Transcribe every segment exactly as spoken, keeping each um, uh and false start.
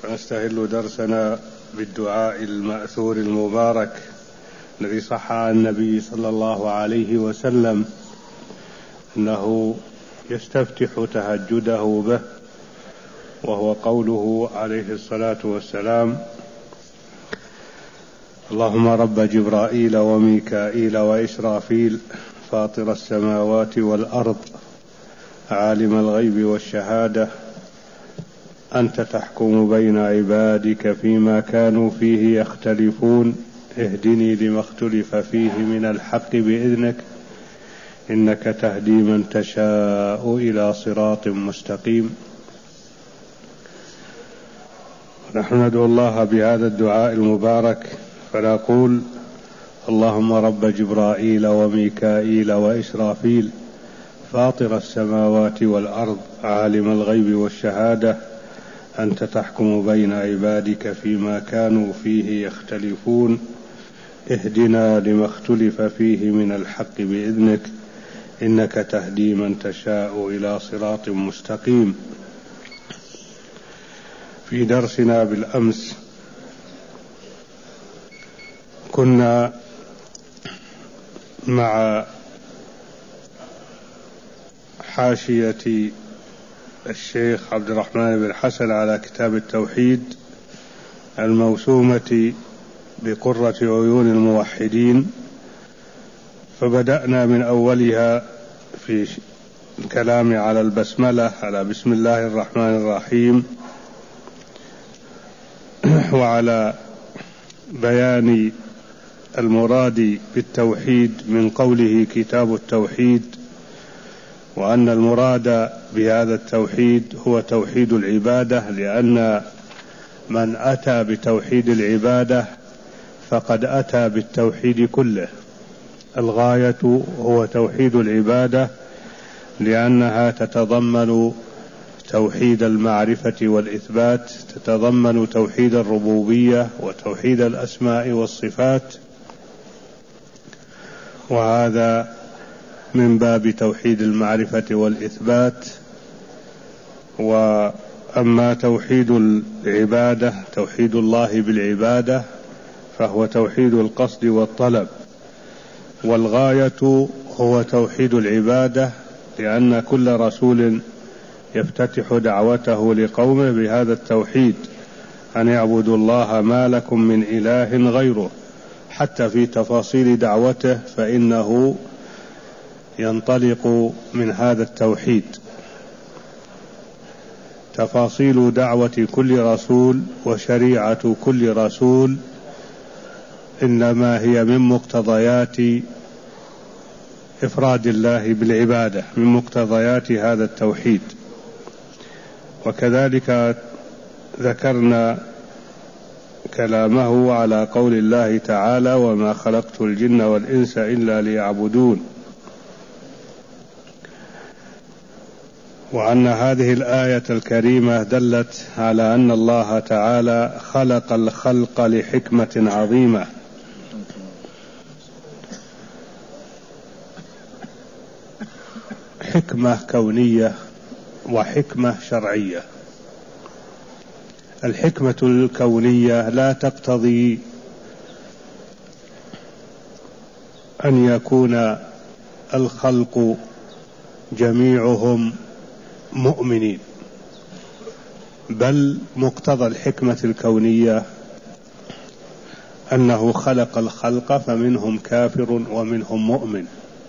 ونستهل درسنا بالدعاء المأثور المبارك الذي صح عن النبي صلى الله عليه وسلم أنه يستفتح تهجده به، وهو قوله عليه الصلاة والسلام: اللهم رب جبرائيل وميكائيل وإسرافيل فاطر السماوات والأرض عالم الغيب والشهادة أنت تحكم بين عبادك فيما كانوا فيه يختلفون اهدني لما اختلف فيه من الحق بإذنك إنك تهدي من تشاء إلى صراط مستقيم. نحن ندعو الله بهذا الدعاء المبارك فنقول: اللهم رب جبرائيل وميكائيل وإسرافيل فاطر السماوات والأرض عالم الغيب والشهادة أنت تحكم بين عبادك فيما كانوا فيه يختلفون اهدنا لما اختلف فيه من الحق بإذنك إنك تهدي من تشاء إلى صراط مستقيم. في درسنا بالأمس كنا مع حاشية الشيخ عبد الرحمن بن حسن على كتاب التوحيد الموسومة بقرة عيون الموحدين، فبدأنا من أولها في الكلام على البسملة، على بسم الله الرحمن الرحيم، وعلى بيان المراد بالتوحيد من قوله كتاب التوحيد، وأن المراد بهذا التوحيد هو توحيد العبادة، لأن من أتى بتوحيد العبادة فقد أتى بالتوحيد كله. الغاية هو توحيد العبادة لأنها تتضمن توحيد المعرفة والإثبات، تتضمن توحيد الربوبية وتوحيد الأسماء والصفات، وهذا من باب توحيد المعرفة والإثبات. وأما توحيد العبادة، توحيد الله بالعبادة، فهو توحيد القصد والطلب، والغاية هو توحيد العبادة، لأن كل رسول يفتتح دعوته لقومه بهذا التوحيد: أن يعبدوا الله ما لكم من إله غيره. حتى في تفاصيل دعوته فإنه ينطلق من هذا التوحيد. تفاصيل دعوة كل رسول وشريعة كل رسول إنما هي من مقتضيات إفراد الله بالعبادة، من مقتضيات هذا التوحيد. وكذلك ذكرنا كلامه على قول الله تعالى: وما خلقت الجن والإنس إلا ليعبدون، وأن هذه الآية الكريمة دلت على أن الله تعالى خلق الخلق لحكمة عظيمة، حكمة كونية وحكمة شرعية. الحكمة الكونية لا تقتضي أن يكون الخلق جميعهم مؤمنين، بل مقتضى الحكمة الكونية أنه خلق الخلق فمنهم كافر ومنهم مؤمن.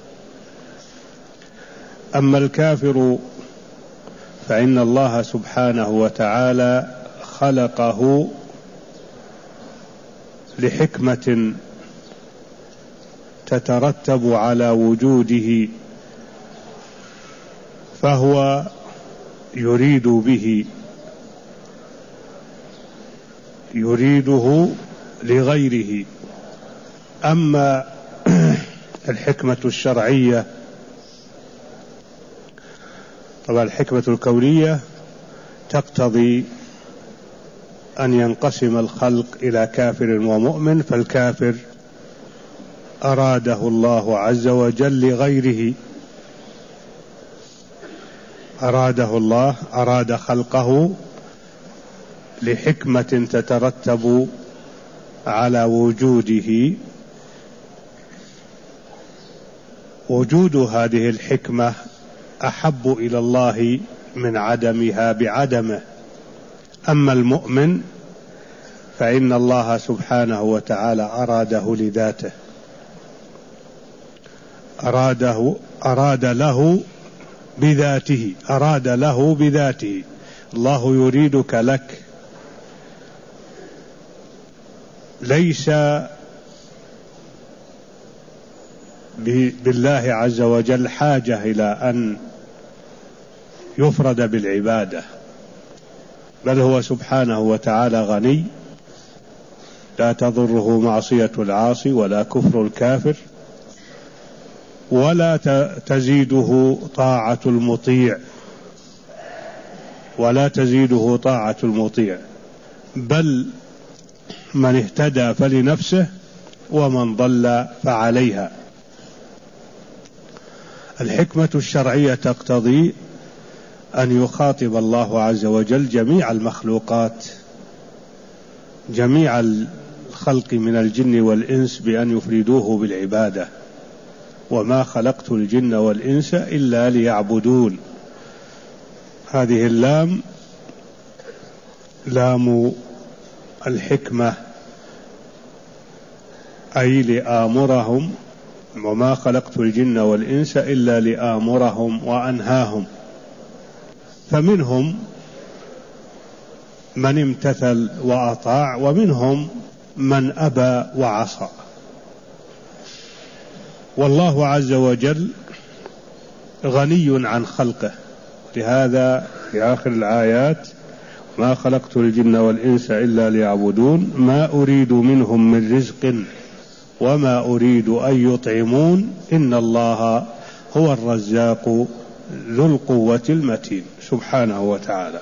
أما الكافر فإن الله سبحانه وتعالى خلقه لحكمة تترتب على وجوده، فهو يريد به يريده لغيره. أما الحكمة الشرعية، طبعا الحكمة الكونية تقتضي أن ينقسم الخلق إلى كافر ومؤمن، فالكافر أراده الله عز وجل لغيره، أراده الله أراد خلقه لحكمة تترتب على وجوده، وجود هذه الحكمة أحب إلى الله من عدمها بعدمه. أما المؤمن فإن الله سبحانه وتعالى أراده لذاته، أراده أراد له بذاته، أراد له بذاته. الله يريدك لك، ليس بالله عز وجل حاجة إلى أن يفرد بالعبادة، بل هو سبحانه وتعالى غني، لا تضره معصية العاصي ولا كفر الكافر، ولا تزيده طاعة المطيع، ولا تزيده طاعة المطيع، بل من اهتدى فلنفسه ومن ضل فعليها. الحكمة الشرعية تقتضي أن يخاطب الله عز وجل جميع المخلوقات، جميع الخلق من الجن والإنس، بأن يفردوه بالعبادة. وما خلقت الجن والإنس إلا ليعبدون. هذه اللام لام الحكمة، أي لآمرهم، وما خلقت الجن والإنس إلا لآمرهم وأنهاهم. فمنهم من امتثل وأطاع، ومنهم من أبى وعصى. والله عز وجل غني عن خلقه، لهذا في آخر الآيات: ما خلقت الجن والإنس إلا ليعبدون ما أريد منهم من رزق وما أريد أن يطعمون إن الله هو الرزاق ذو القوة المتين، سبحانه وتعالى.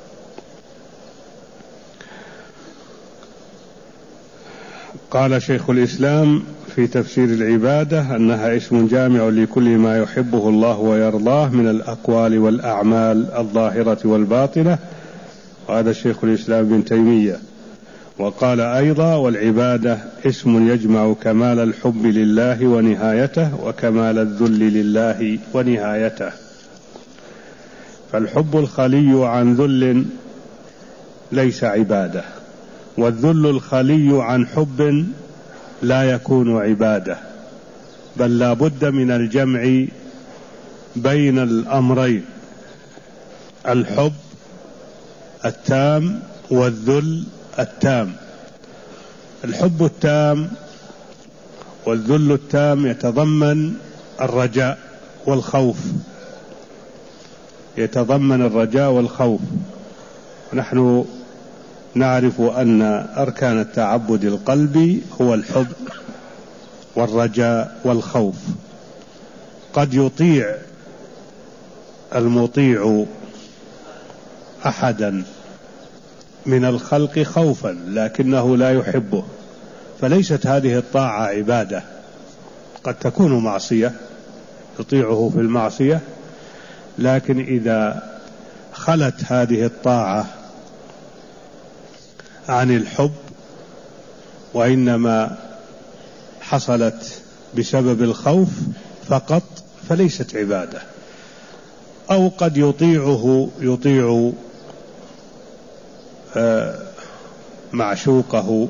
قال شيخ الإسلام في تفسير العبادة أنها اسم جامع لكل ما يحبه الله ويرضاه من الأقوال والأعمال الظاهرة والباطنة، وهذا شيخ الإسلام ابن تيمية. وقال أيضا: والعبادة اسم يجمع كمال الحب لله ونهايته، وكمال الذل لله ونهايته. فالحب الخلي عن ذل ليس عبادة، والذل الخلي عن حب لا يكون عبادة، بل لا بد من الجمع بين الأمرين: الحب التام والذل التام. الحب التام والذل التام يتضمن الرجاء والخوف، يتضمن الرجاء والخوف. نحن نعرف أن أركان التعبد القلبي هو الحب والرجاء والخوف. قد يطيع المطيع أحدا من الخلق خوفا لكنه لا يحبه، فليست هذه الطاعة عبادة. قد تكون معصية، يطيعه في المعصية، لكن إذا خلت هذه الطاعة عن الحب وإنما حصلت بسبب الخوف فقط فليست عبادة. أو قد يطيعه يطيع معشوقه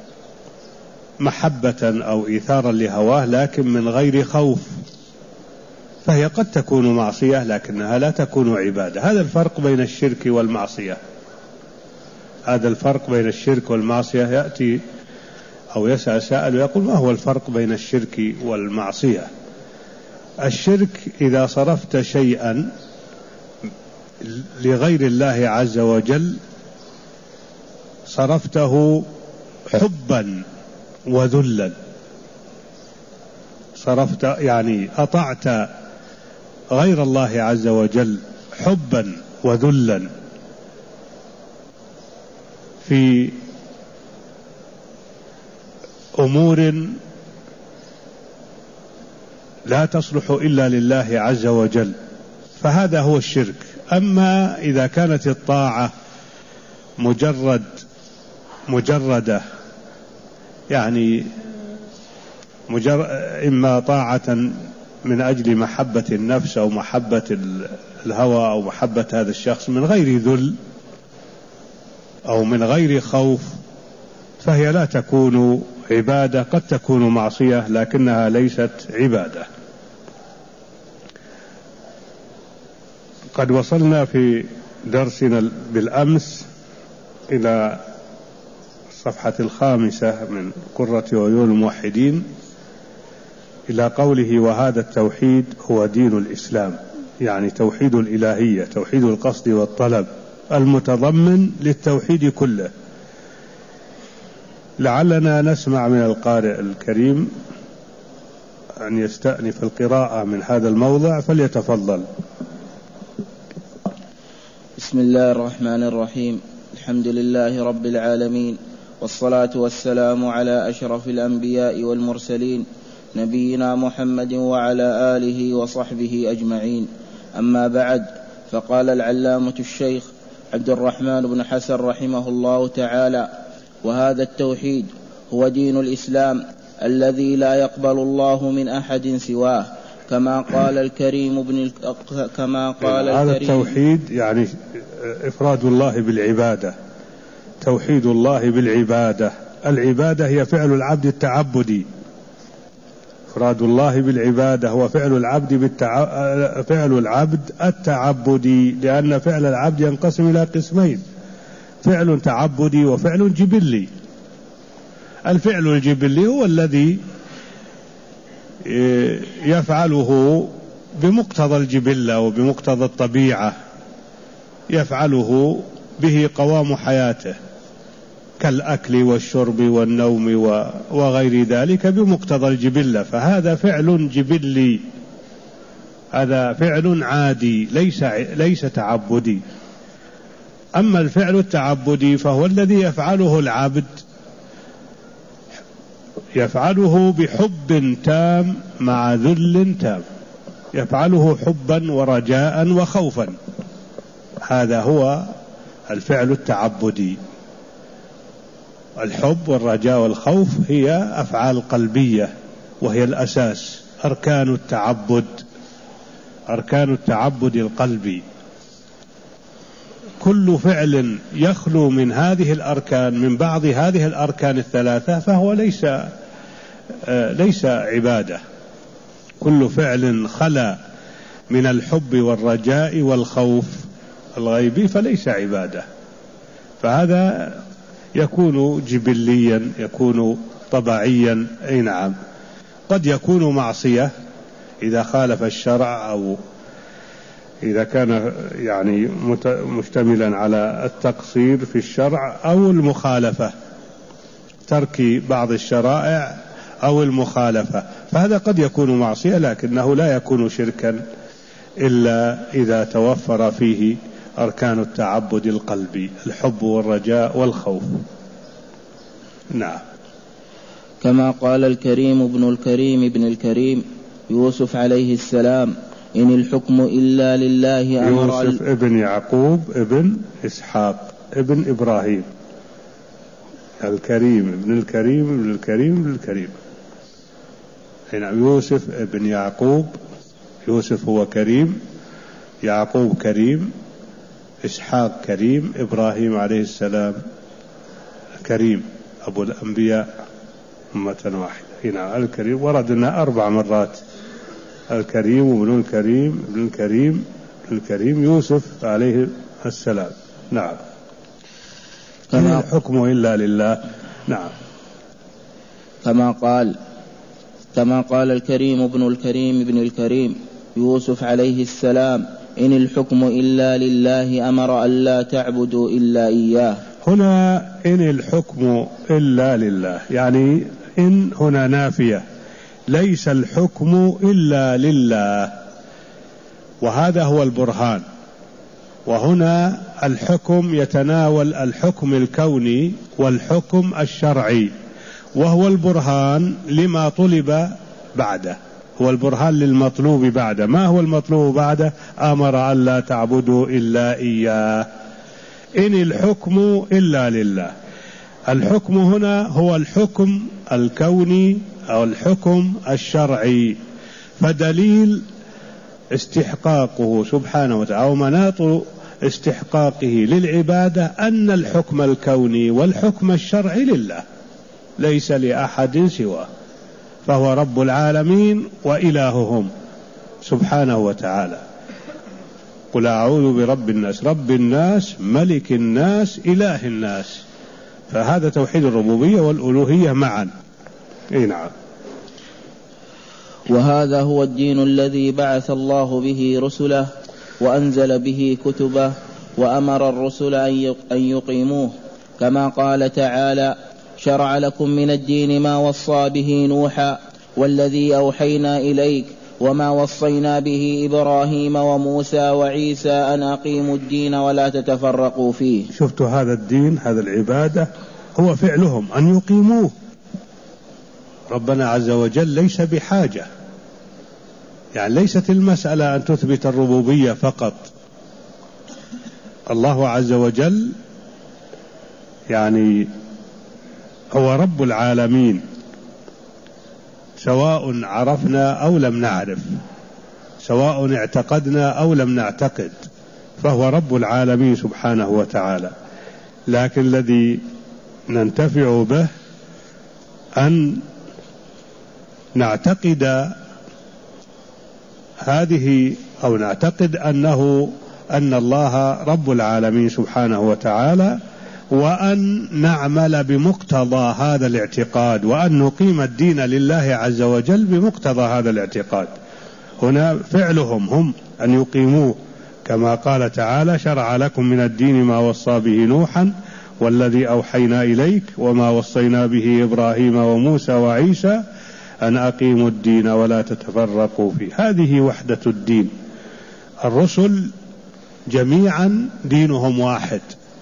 محبة أو إيثارا لهواه لكن من غير خوف، فهي قد تكون معصية لكنها لا تكون عبادة. هذا الفرق بين الشرك والمعصية، هذا الفرق بين الشرك والمعصية. يأتي أو يسأل سائل ويقول: ما هو الفرق بين الشرك والمعصية؟ الشرك إذا صرفت شيئا لغير الله عز وجل صرفته حبا وذلا، صرفت يعني أطعت غير الله عز وجل حبا وذلا في أمور لا تصلح إلا لله عز وجل، فهذا هو الشرك. أما إذا كانت الطاعة مجرد مجردة، يعني مجرد إما طاعة من أجل محبة النفس أو محبة الهوى أو محبة هذا الشخص من غير ذل أو من غير خوف، فهي لا تكون عبادة، قد تكون معصية لكنها ليست عبادة. قد وصلنا في درسنا بالأمس إلى الصفحة الخامسة من قرة عيون الموحدين، إلى قوله: وهذا التوحيد هو دين الإسلام، يعني توحيد الإلهية، توحيد القصد والطلب المتضمن للتوحيد كله. لعلنا نسمع من القارئ الكريم أن يستأنف القراءة من هذا الموضع، فليتفضل. بسم الله الرحمن الرحيم. الحمد لله رب العالمين، والصلاة والسلام على أشرف الأنبياء والمرسلين، نبينا محمد وعلى آله وصحبه أجمعين. أما بعد، فقال العلامة الشيخ عبد الرحمن بن حسن رحمه الله تعالى: وهذا التوحيد هو دين الإسلام الذي لا يقبل الله من أحد سواه، كما قال الكريم بن كما قال هذا الكريم. التوحيد يعني إفراد الله بالعبادة، توحيد الله بالعبادة. العبادة هي فعل العبد التعبدي، إفراد الله بالعبادة هو فعل العبد بالتع... فعل العبد التعبدي، لأن فعل العبد ينقسم إلى قسمين: فعل تعبدي وفعل جبلي. الفعل الجبلي هو الذي يفعله بمقتضى الجبلة وبمقتضى الطبيعة، يفعله به قوام حياته كالأكل والشرب والنوم وغير ذلك بمقتضى الجبلة، فهذا فعل جبلي، هذا فعل عادي ليس ليس تعبدي. أما الفعل التعبدي فهو الذي يفعله العبد، يفعله بحب تام مع ذل تام، يفعله حبا ورجاء وخوفا، هذا هو الفعل التعبدي. الحب والرجاء والخوف هي أفعال قلبية، وهي الأساس، أركان التعبد، أركان التعبد القلبي. كل فعل يخلو من هذه الأركان، من بعض هذه الأركان الثلاثة، فهو ليس ليس عبادة. كل فعل خلا من الحب والرجاء والخوف الغيبي فليس عبادة، فهذا يكون جبليا، يكون طبيعيا. أي نعم، قد يكون معصية إذا خالف الشرع، أو إذا كان يعني مشتملا على التقصير في الشرع أو المخالفة، ترك بعض الشرائع أو المخالفة، فهذا قد يكون معصية، لكنه لا يكون شركا إلا إذا توفر فيه أركان التعبد القلبي: الحب والرجاء والخوف. نعم. كما قال الكريم ابن الكريم ابن الكريم يوسف عليه السلام: إن الحكم إلا لله. أمر يوسف ابن يعقوب ابن إسحاق ابن إبراهيم، الكريم ابن الكريم ابن الكريم ابن الكريم. نعم، يوسف ابن يعقوب، يوسف هو كريم، يعقوب كريم، إسحاق كريم، إبراهيم عليه السلام كريم، أبو الأنبياء أمة واحدة. هنا الكريم وردنا أربع مرات: الكريم وابن الكريم ابن الكريم ابن الكريم يوسف عليه السلام. نعم. كما الحكم إلا لله. نعم. كما قال كما قال الكريم ابن الكريم ابن الكريم يوسف عليه السلام: إن الحكم إلا لله. أمر ألا تعبدوا إلا إياه. هنا إن الحكم إلا لله، يعني إن هنا نافية، ليس الحكم إلا لله، وهذا هو البرهان. وهنا الحكم يتناول الحكم الكوني والحكم الشرعي، وهو البرهان لما طلب بعده، هو البرهان للمطلوب بعده. ما هو المطلوب بعده؟ أمر ألا تعبدوا إلا إياه. إن الحكم إلا لله. الحكم هنا هو الحكم الكوني أو الحكم الشرعي، فدليل استحقاقه سبحانه وتعالى أو مناط استحقاقه للعبادة أن الحكم الكوني والحكم الشرعي لله ليس لأحد سواه، فهو رب العالمين وإلههم سبحانه وتعالى. قل أعوذ برب الناس، رب الناس، ملك الناس، إله الناس، فهذا توحيد الربوبية والألوهية معا. إيه نعم. وهذا هو الدين الذي بعث الله به رسله وأنزل به كتبه وأمر الرسل أن يقيموه، كما قال تعالى: شرع لكم من الدين ما وصى به نوحا والذي أوحينا إليك وما وصينا به إبراهيم وموسى وعيسى أن أقيموا الدين ولا تتفرقوا فيه. شفتوا هذا الدين، هذا العبادة هو فعلهم أن يقيموه. ربنا عز وجل ليس بحاجة، يعني ليست المسألة أن تثبت الربوبية فقط. الله عز وجل يعني هو رب العالمين، سواء عرفنا أو لم نعرف، سواء اعتقدنا أو لم نعتقد، فهو رب العالمين سبحانه وتعالى. لكن الذي ننتفع به أن نعتقد هذه أو نعتقد أنه أن الله رب العالمين سبحانه وتعالى، وأن نعمل بمقتضى هذا الاعتقاد، وأن نقيم الدين لله عز وجل بمقتضى هذا الاعتقاد. هنا فعلهم هم أن يقيموه، كما قال تعالى: شرع لكم من الدين ما وصى به نوحا والذي أوحينا إليك وما وصينا به إبراهيم وموسى وعيسى أن أقيموا الدين ولا تتفرقوا فيه. هذه وحدة الدين. الرسل جميعا دينهم واحد،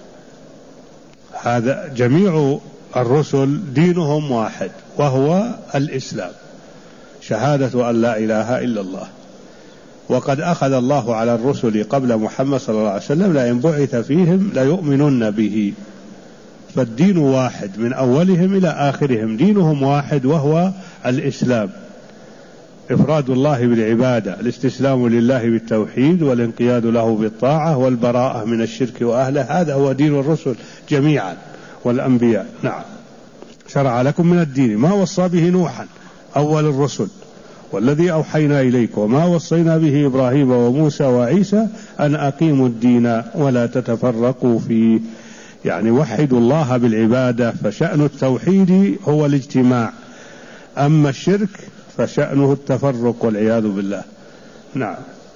هذا جميع الرسل دينهم واحد، وهو الإسلام، شهادة أن لا إله إلا الله. وقد أخذ الله على الرسل قبل محمد صلى الله عليه وسلم لئن بعث فيهم ليؤمنن به. فالدين واحد من أولهم إلى آخرهم، دينهم واحد وهو الإسلام، إفراد الله بالعبادة، الاستسلام لله بالتوحيد والانقياد له بالطاعة والبراءة من الشرك وأهله. هذا هو دين الرسل جميعا والأنبياء. نعم. شرع لكم من الدين ما وصى به نوحا أول الرسل والذي أوحينا إليك وما وصينا به إبراهيم وموسى وعيسى أن أقيموا الدين ولا تتفرقوا فيه، يعني وحدوا الله بالعبادة. فشأن التوحيد هو الاجتماع، أما الشرك فشأنه التفرق والعياذ بالله. نعم.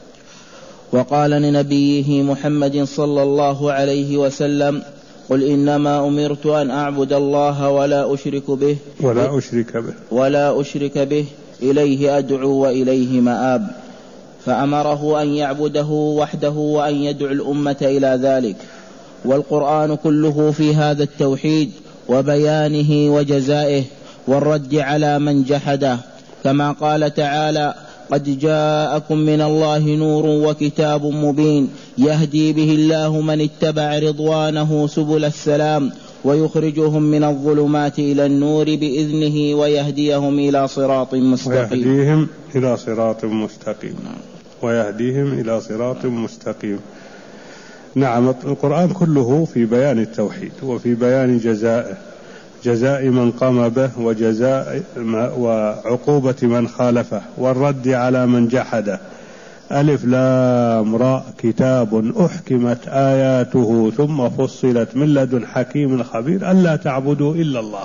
وقال لنبيه محمد صلى الله عليه وسلم: قل إنما أمرت أن أعبد الله ولا أشرك به ولا أشرك به ولا أشرك به إليه أدعو وإليه مآب. فأمره أن يعبده وحده وأن يدعو الأمة إلى ذلك. والقرآن كله في هذا التوحيد وبيانه وجزائه والرد على من جحده، كما قال تعالى: قد جاءكم من الله نور وكتاب مبين يهدي به الله من اتبع رضوانه سبل السلام ويخرجهم من الظلمات إلى النور بإذنه ويهديهم إلى صراط مستقيم ويهديهم إلى صراط مستقيم ويهديهم إلى صراط مستقيم. نعم. القرآن كله في بيان التوحيد وفي بيان جزائه، جزاء من قام به وجزاء وعقوبة من خالفه والرد على من جحده. ألف لام راء كتاب أحكمت آياته ثم فصلت من لدن حكيم خبير ألا تعبدوا إلا الله.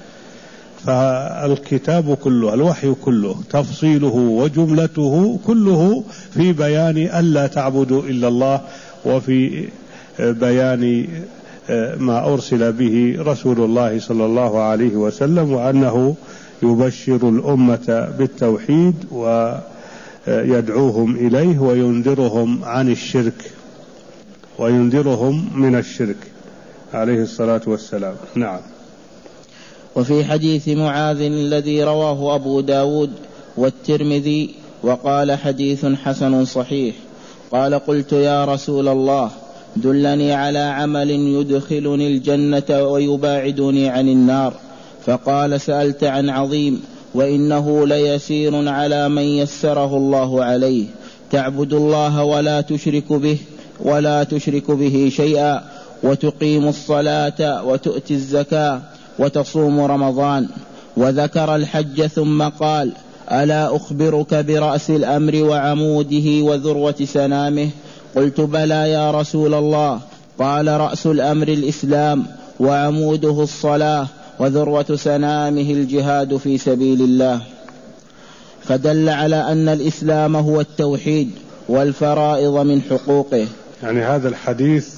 فالكتاب كله، الوحي كله، تفصيله وجملته كله في بيان ألا تعبدوا إلا الله، وفي بيان ما أرسل به رسول الله صلى الله عليه وسلم، وأنه يبشر الأمة بالتوحيد ويدعوهم إليه وينذرهم عن الشرك وينذرهم من الشرك عليه الصلاة والسلام. نعم. وفي حديث معاذ الذي رواه أبو داود والترمذي وقال: حديث حسن صحيح، قال: قلت يا رسول الله دلني على عمل يدخلني الجنة ويباعدني عن النار. فقال سألت عن عظيم، وإنه ليسير على من يسره الله عليه، تعبد الله ولا تشرك به ولا تشرك به شيئا، وتقيم الصلاة وتؤتي الزكاة وتصوم رمضان. وذكر الحج ثم قال ألا أخبرك برأس الأمر وعموده وذروة سنامه؟ قلت بلى يا رسول الله. قال رأس الأمر الإسلام، وعموده الصلاة، وذروة سنامه الجهاد في سبيل الله. فدل على أن الإسلام هو التوحيد والفرائض من حقوقه. يعني هذا الحديث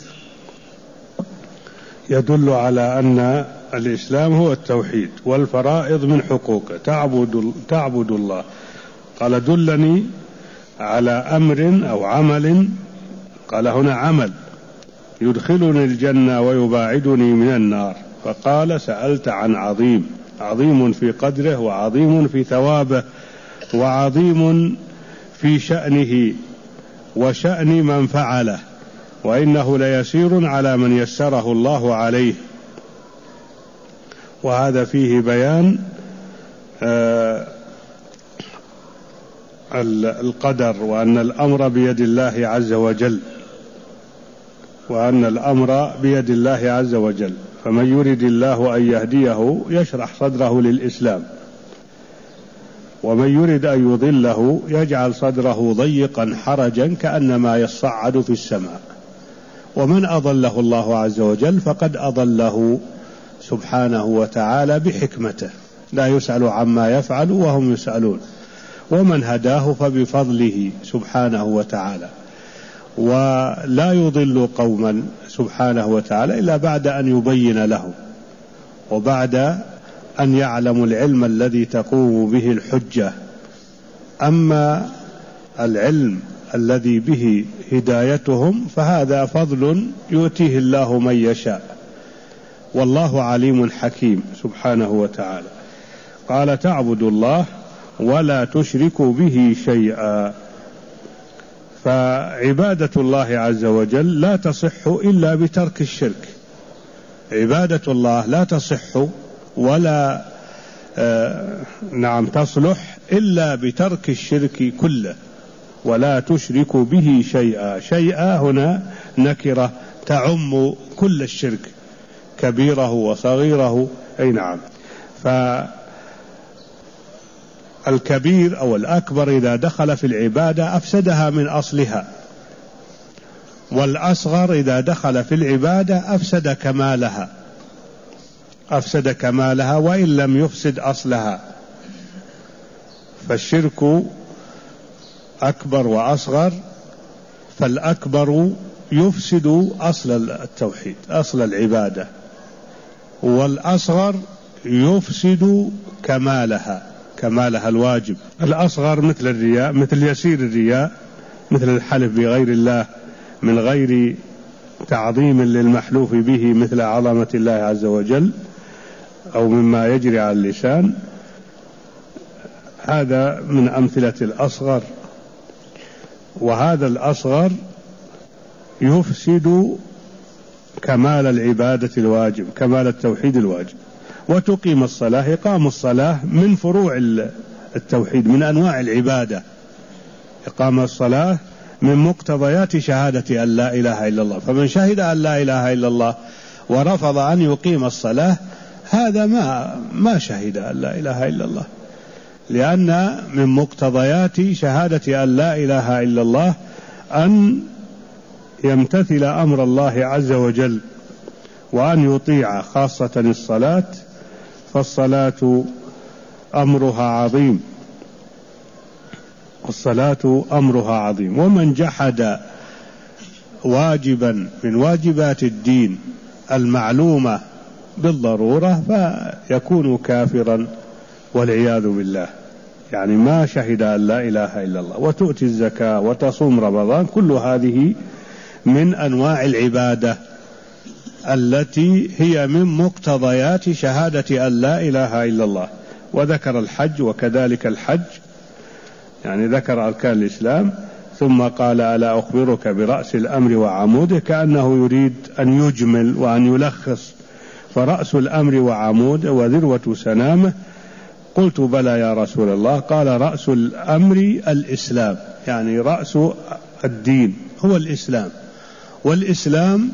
يدل على أن الإسلام هو التوحيد والفرائض من حقوقه. تعبد, تعبد الله. قال دلني على أمر أو عمل، قال هنا عمل يدخلني الجنة ويباعدني من النار. فقال سألت عن عظيم، عظيم في قدره وعظيم في ثوابه وعظيم في شأنه وشأن من فعله، وإنه ليسير على من يسره الله عليه. وهذا فيه بيان آه القدر، وأن الأمر بيد الله عز وجل، وأن الأمر بيد الله عز وجل. فمن يريد الله أن يهديه يشرح صدره للإسلام، ومن يريد أن يضله يجعل صدره ضيقا حرجا كأنما يصعد في السماء. ومن أضله الله عز وجل فقد أضله سبحانه وتعالى بحكمته، لا يسأل عما يفعل وهم يسألون. ومن هداه فبفضله سبحانه وتعالى. ولا يضل قوما سبحانه وتعالى إلا بعد أن يبين لهم، وبعد أن يعلموا العلم الذي تقوم به الحجة. أما العلم الذي به هدايتهم فهذا فضل يؤتيه الله من يشاء، والله عليم حكيم سبحانه وتعالى. قال تعبد الله ولا تشرك به شيئا. فعبادة الله عز وجل لا تصح إلا بترك الشرك. عبادة الله لا تصح ولا آه نعم تصلح إلا بترك الشرك كله. ولا تشرك به شيئا. شيئا هنا نكرة تعم كل الشرك، كبيره وصغيره. أي نعم. فالكبير أو الأكبر إذا دخل في العبادة أفسدها من أصلها، والأصغر إذا دخل في العبادة أفسد كمالها أفسد كمالها وإن لم يفسد أصلها. فالشرك أكبر وأصغر، فالأكبر يفسد أصل التوحيد، أصل العبادة، والأصغر يفسد كمالها، كمالها الواجب. الأصغر مثل الرياء، مثل يسير الرياء، مثل الحلف بغير الله من غير تعظيم للمحلوف به مثل عظمة الله عز وجل أو مما يجري على اللسان. هذا من أمثلة الأصغر. وهذا الأصغر يفسد كمال العبادة الواجب، كمال التوحيد الواجب. وتقيم الصلاة، إقام الصلاة من فروع التوحيد، من أنواع العبادة. إقام الصلاة من مقتضيات شهادة أن لا إله إلا الله. فمن شهد أن لا إله إلا الله ورفض أن يقيم الصلاة هذا ما ما شهد أن لا إله إلا الله، لأن من مقتضيات شهادة أن لا إله إلا الله أن يمتثل أمر الله عز وجل وأن يطيع، خاصة الصلاة، فالصلاة أمرها عظيم، الصلاة أمرها عظيم. ومن جحد واجبا من واجبات الدين المعلومة بالضرورة فيكون كافرا والعياذ بالله. يعني ما شهد أن لا إله إلا الله. وتؤتي الزكاة وتصوم رمضان، كل هذه من أنواع العبادة التي هي من مقتضيات شهادة أن لا إله إلا الله. وذكر الحج، وكذلك الحج، يعني ذكر أركان الإسلام ثم قال ألا أخبرك برأس الأمر وعموده، كأنه يريد أن يجمل وأن يلخص. فرأس الأمر وعمود وذروة سنامه. قلت بلى يا رسول الله. قال رأس الأمر الإسلام، يعني رأس الدين هو الإسلام، والإسلام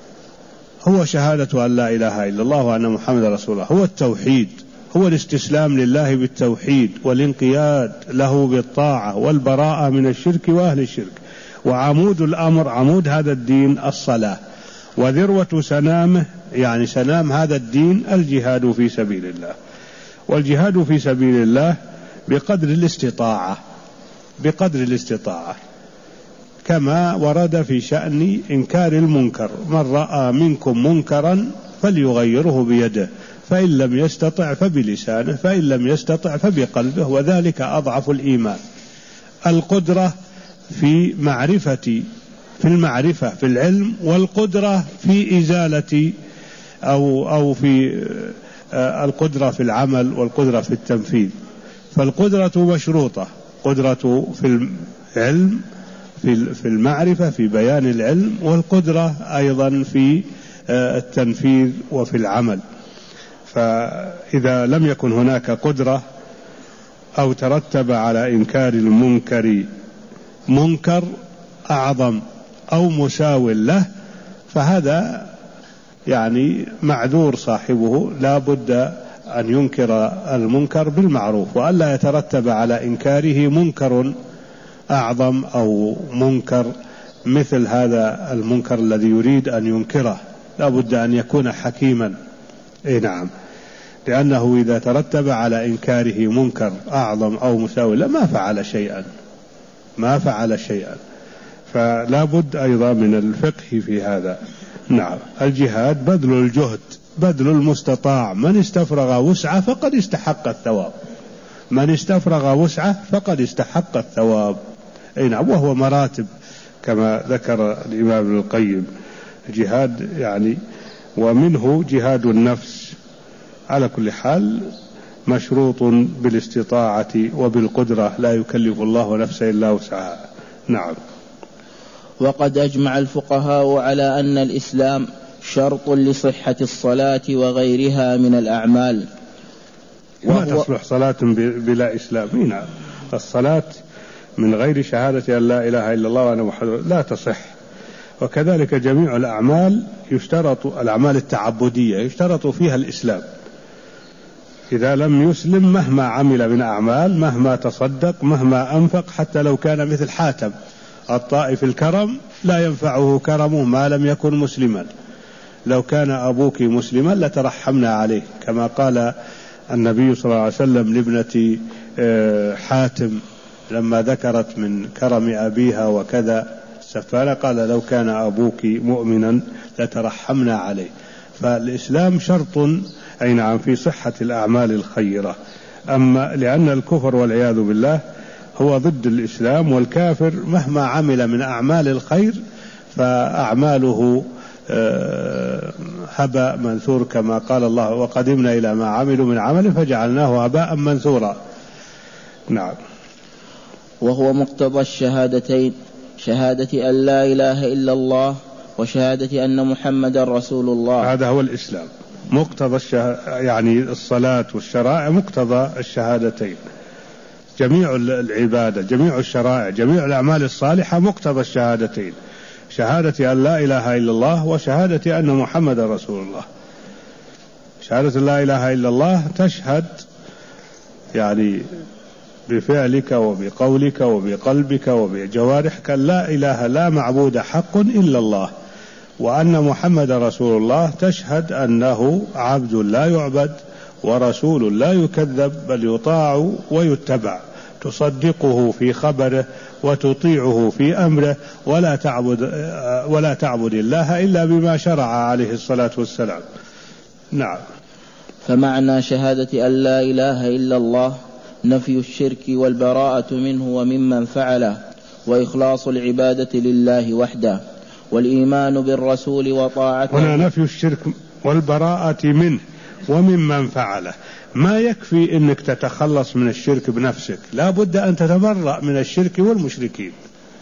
هو شهادة أن لا إله إلا الله وأن محمد رسول الله، هو التوحيد، هو الاستسلام لله بالتوحيد والانقياد له بالطاعة والبراءة من الشرك وأهل الشرك. وعمود الأمر، عمود هذا الدين، الصلاة. وذروة سنامه، يعني سنام هذا الدين، الجهاد في سبيل الله. والجهاد في سبيل الله بقدر الاستطاعة، بقدر الاستطاعة، كما ورد في شأن إنكار المنكر: من رأى منكم منكرا فليغيره بيده، فإن لم يستطع فبلسانه، فإن لم يستطع فبقلبه، وذلك أضعف الإيمان. القدرة في معرفة في المعرفة في العلم، والقدرة في إزالة أو أو في القدرة في العمل، والقدرة في التنفيذ. فالقدرة مشروطة، قدرة في العلم، في المعرفة، في بيان العلم، والقدرة أيضا في التنفيذ وفي العمل. فإذا لم يكن هناك قدرة أو ترتب على إنكار المنكر منكر أعظم أو مساو له، فهذا يعني معذور صاحبه، لا بد أن ينكر المنكر بالمعروف، وألا يترتب على إنكاره منكر أعظم أو منكر مثل هذا المنكر الذي يريد أن ينكره. لا بد أن يكون حكيما. إيه نعم، لأنه إذا ترتب على إنكاره منكر أعظم أو مساوي له ما فعل شيئا، ما فعل شيئا. فلا بد أيضا من الفقه في هذا. نعم، الجهاد بذل الجهد، بذل المستطاع. من استفرغ وسعه فقد استحق الثواب، من استفرغ وسعه فقد استحق الثواب. أي نعم، وهو مراتب كما ذكر الإمام ابن القيم. جهاد يعني، ومنه جهاد النفس. على كل حال مشروط بالاستطاعة وبالقدرة، لا يكلف الله نفسا إلا وسعها. نعم. وقد أجمع الفقهاء على أن الإسلام شرط لصحة الصلاة وغيرها من الأعمال. ما تصلح صلاة بلا إسلام. نعم، الصلاة من غير شهادة أن لا إله إلا الله وأن محمد لا تصح. وكذلك جميع الأعمال يشترط، الأعمال التعبدية يشترط فيها الإسلام. إذا لم يسلم مهما عمل من أعمال، مهما تصدق، مهما أنفق، حتى لو كان مثل حاتم الطائي في الكرم لا ينفعه كرمه ما لم يكن مسلما. لو كان أبوك مسلما لترحمنا عليه، كما قال النبي صلى الله عليه وسلم لابنة حاتم لما ذكرت من كرم أبيها وكذا سفالة، قال لو كان أبوك مؤمنا لترحمنا عليه. فالإسلام شرط أي نعم في صحة الأعمال الخيرة. أما لأن الكفر والعياذ بالله هو ضد الإسلام، والكافر مهما عمل من أعمال الخير فأعماله هباء منثور، كما قال الله وقدمنا إلى ما عملوا من عمل فجعلناه هباء منثورا. نعم. وهو مقتضى الشهادتين، شهادة أن لا إله إلا الله وشهادة أن محمد رسول الله. هذا هو الإسلام، مقتضى الشه... يعني الصلاة والشرائع مقتضى الشهادتين. جميع العبادة، جميع الشرائع، جميع الأعمال الصالحة مقتضى الشهادتين، شهادة أن لا إله إلا الله وشهادة أن محمد رسول الله. شهادة لا إله إلا الله تشهد يعني بفعلك وبقولك وبقلبك وبجوارحك لا إله لا معبود حق إلا الله، وأن محمد رسول الله تشهد أنه عبد لا يعبد ورسول لا يكذب بل يطاع ويتبع، تصدقه في خبره وتطيعه في أمره، ولا تعبد ولا تعبد الله إلا بما شرع عليه الصلاة والسلام. نعم. فمعنى شهادة أن لا إله إلا الله نفي الشرك والبراءة منه وممن فعله، وإخلاص العبادة لله وحده، والإيمان بالرسول وطاعته. هنا نفي الشرك والبراءة منه وممن فعله. ما يكفي أنك تتخلص من الشرك بنفسك، لا بد أن تتبرأ من الشرك والمشركين.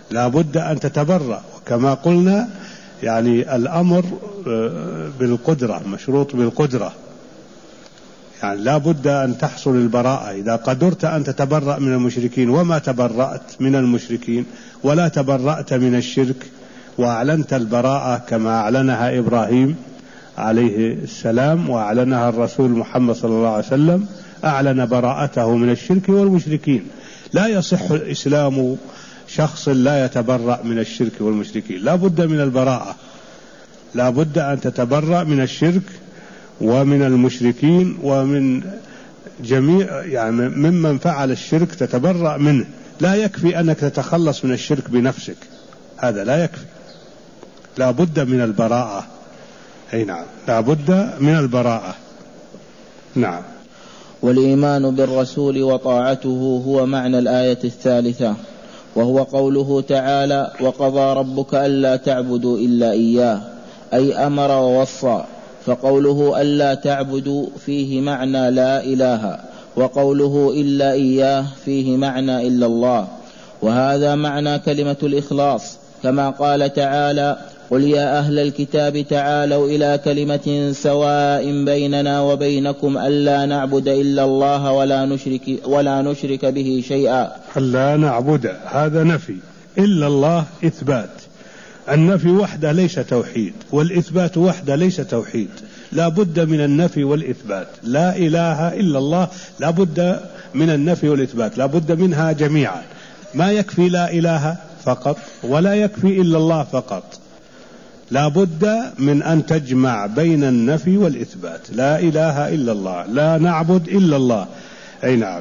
لا بد أن تتبرأ. وكما قلنا يعني الأمر بالقدرة، مشروط بالقدرة، يعني لا بد أن تحصل البراءة. إذا قدرت أن تتبرأ من المشركين وما تبرأت من المشركين ولا تبرأت من الشرك وأعلنت البراءة كما أعلنها إبراهيم عليه السلام وأعلنها الرسول محمد صلى الله عليه وسلم، أعلن براءته من الشرك والمشركين. لا يصح الإسلام شخص لا يتبرأ من الشرك والمشركين، لا بد من البراءة، لا بد أن تتبرأ من الشرك ومن المشركين ومن جميع يعني ممن فعل الشرك تتبرأ منه. لا يكفي أنك تتخلص من الشرك بنفسك، هذا لا يكفي، لا بد من البراءة. أي نعم، لا بد من البراءة. نعم. والإيمان بالرسول وطاعته هو معنى الآية الثالثة، وهو قوله تعالى: وقضى ربك ألا تعبدوا إلا إياه، أي أمر ووصى. فقوله ألا تعبدوا فيه معنى لا إله، وقوله إلا إياه فيه معنى إلا الله. وهذا معنى كلمة الإخلاص، كما قال تعالى: قل يا أهل الكتاب تعالوا إلى كلمة سواء بيننا وبينكم ألا نعبد إلا الله ولا نشرك, ولا نشرك به شيئا. ألا نعبد هذا نفي، إلا الله إثبات. النفي وحده ليس توحيد، والإثبات وحده ليس توحيد، لا بد من النفي والإثبات. لا إله إلا الله لا بد من النفي والإثبات، لا بد منها جميعا. ما يكفي لا إله فقط ولا يكفي إلا الله فقط، لا بد من أن تجمع بين النفي والإثبات. لا إله إلا الله، لا نعبد إلا الله. أي نعم.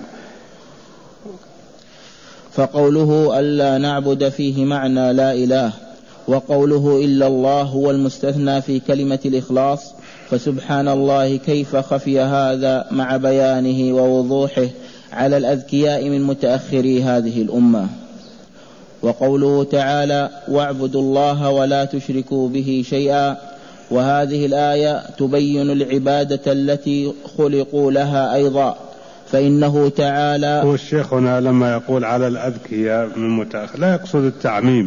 فقوله ألا نعبد فيه معنى لا إله، وقوله إلا الله هو المستثنى في كلمة الإخلاص. فسبحان الله كيف خفي هذا مع بيانه ووضوحه على الأذكياء من متأخري هذه الأمة. وقوله تعالى: واعبدوا الله ولا تشركوا به شيئا، وهذه الآية تبين العبادة التي خلقوا لها أيضا، فإنه تعالى. هو الشيخ هنا لما يقول على الأذكياء من متأخر لا يقصد التعميم،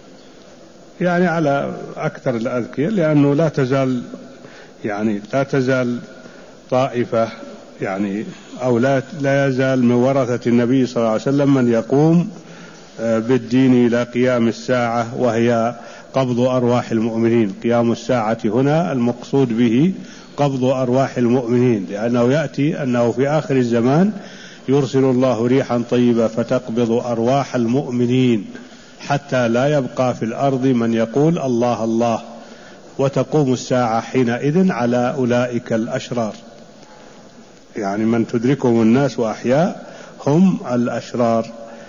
يعني على أكثر الأذكياء، لأنه لا تزال يعني لا تزال طائفة يعني أو لا لا يزال من ورثة النبي صلى الله عليه وسلم من يقوم بالدين إلى قيام الساعة، وهي قبض أرواح المؤمنين. قيام الساعة هنا المقصود به قبض أرواح المؤمنين، لأنه يأتي أنه في آخر الزمان يرسل الله ريحا طيبة فتقبض أرواح المؤمنين حتى لا يبقى في الأرض من يقول الله الله، وتقوم الساعة حينئذ على أولئك الأشرار، يعني من تدركهم الناس وأحياء هم الأشرار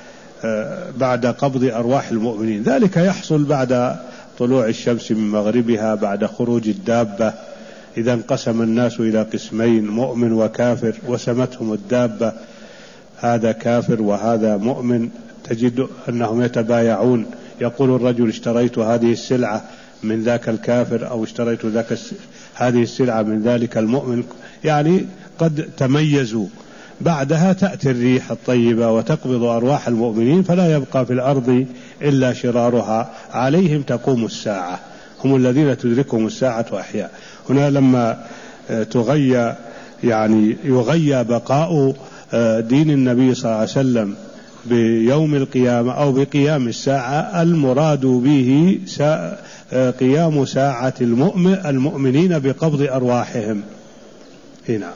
بعد قبض أرواح المؤمنين. ذلك يحصل بعد طلوع الشمس من مغربها، بعد خروج الدابة، إذا انقسم الناس إلى قسمين مؤمن وكافر وسمتهم الدابة، هذا كافر وهذا مؤمن، تجد أنهم يتبايعون، يقول الرجل اشتريت هذه السلعة من ذاك الكافر، أو اشتريت ذاك هذه السلعة من ذلك المؤمن، يعني قد تميزوا. بعدها تأتي الريح الطيبة وتقبض أرواح المؤمنين، فلا يبقى في الأرض إلا شرارها، عليهم تقوم الساعة، هم الذين تدركهم الساعة أحياء. هنا لما تغيى يعني يغيى بقاء دين النبي صلى الله عليه وسلم بيوم القيامة أو بقيام الساعة، المراد به قيام ساعة المؤمن المؤمنين بقبض أرواحهم. هنا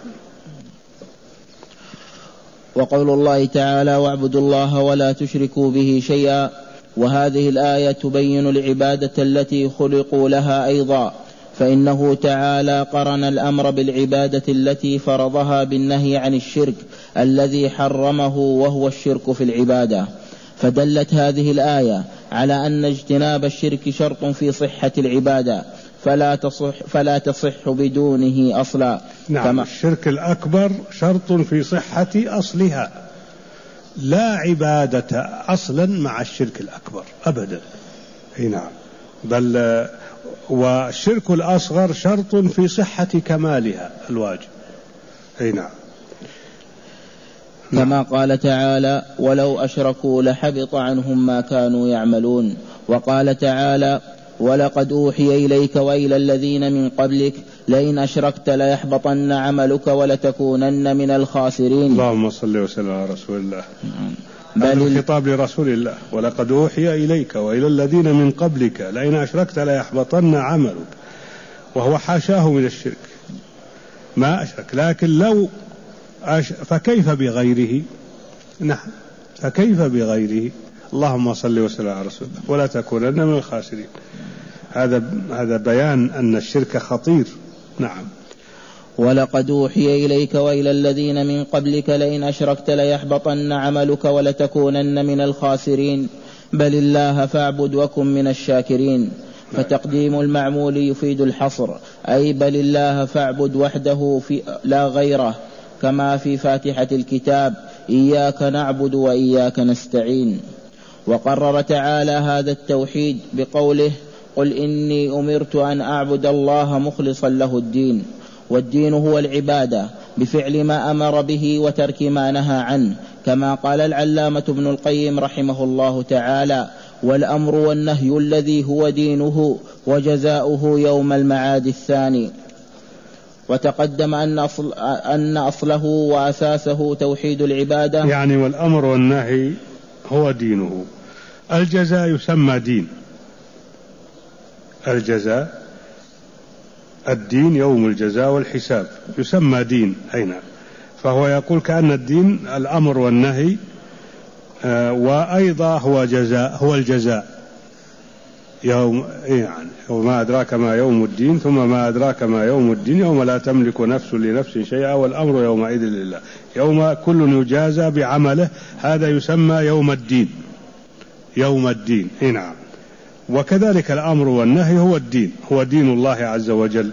وقول الله تعالى: واعبدوا الله ولا تشركوا به شيئا، وهذه الآية تبين العبادة التي خلقوا لها أيضا، فإنه تعالى قرن الأمر بالعبادة التي فرضها بالنهي عن الشرك الذي حرمه، وهو الشرك في العبادة. فدلت هذه الآية على أن اجتناب الشرك شرط في صحة العبادة، فلا تصح, فلا تصح بدونه أصلا. نعم، الشرك الأكبر شرط في صحة أصلها، لا عبادة أصلا مع الشرك الأكبر أبدا. نعم، بل والشرك الأصغر شرط في صحة كمالها الواجب. نعم. كما قال تعالى ولو أشركوا لحبط عنهم ما كانوا يعملون. وقال تعالى ولقد أوحي إليك وإلى الذين من قبلك لئن أشركت ليحبطن عملك ولتكونن من الخاسرين. اللهم صل وسلم على رسول الله. هذا الخطاب لرسول الله، ولقد أوحي إليك وإلى الذين من قبلك لئن أشركت ليحبطن عملك، وهو حاشاه من الشرك ما أشرك، لكن لو أش... فكيف بغيره؟ نعم فكيف بغيره؟ اللهم صل وسلم على رسول الله ولا تكونن من الخاسرين. هذا هذا بيان أن الشرك خطير. نعم. ولقد أوحي إليك وإلى الذين من قبلك لئن أشركت ليحبطن عملك ولتكونن من الخاسرين بل الله فاعبد وكن من الشاكرين. فتقديم المعمول يفيد الحصر، أي بل الله فاعبد وحده في لا غيره، كما في فاتحة الكتاب إياك نعبد وإياك نستعين. وقرر تعالى هذا التوحيد بقوله قل إني أمرت أن أعبد الله مخلصا له الدين. والدين هو العبادة بفعل ما أمر به وترك ما نهى عنه، كما قال العلامة ابن القيم رحمه الله تعالى والأمر والنهي الذي هو دينه وجزاؤه يوم المعاد الثاني. وتقدم أن, أصل أن أصله وأساسه توحيد العبادة، يعني والأمر والنهي هو دينه. الجزاء يسمى دين، الجزاء الدين يوم الجزاء والحساب يسمى دين أين، فهو يقول كأن الدين الأمر والنهي آه وأيضا هو جزاء، هو الجزاء يوم يعني وما أدراك ما يوم الدين ثم ما أدراك ما يوم الدين يوم لا تملك نفس لنفس شيئا والأمر يومئذ لله، يوم كل يجازى بعمله، هذا يسمى يوم الدين، يوم الدين. نعم. وكذلك الأمر والنهي هو الدين، هو دين الله عز وجل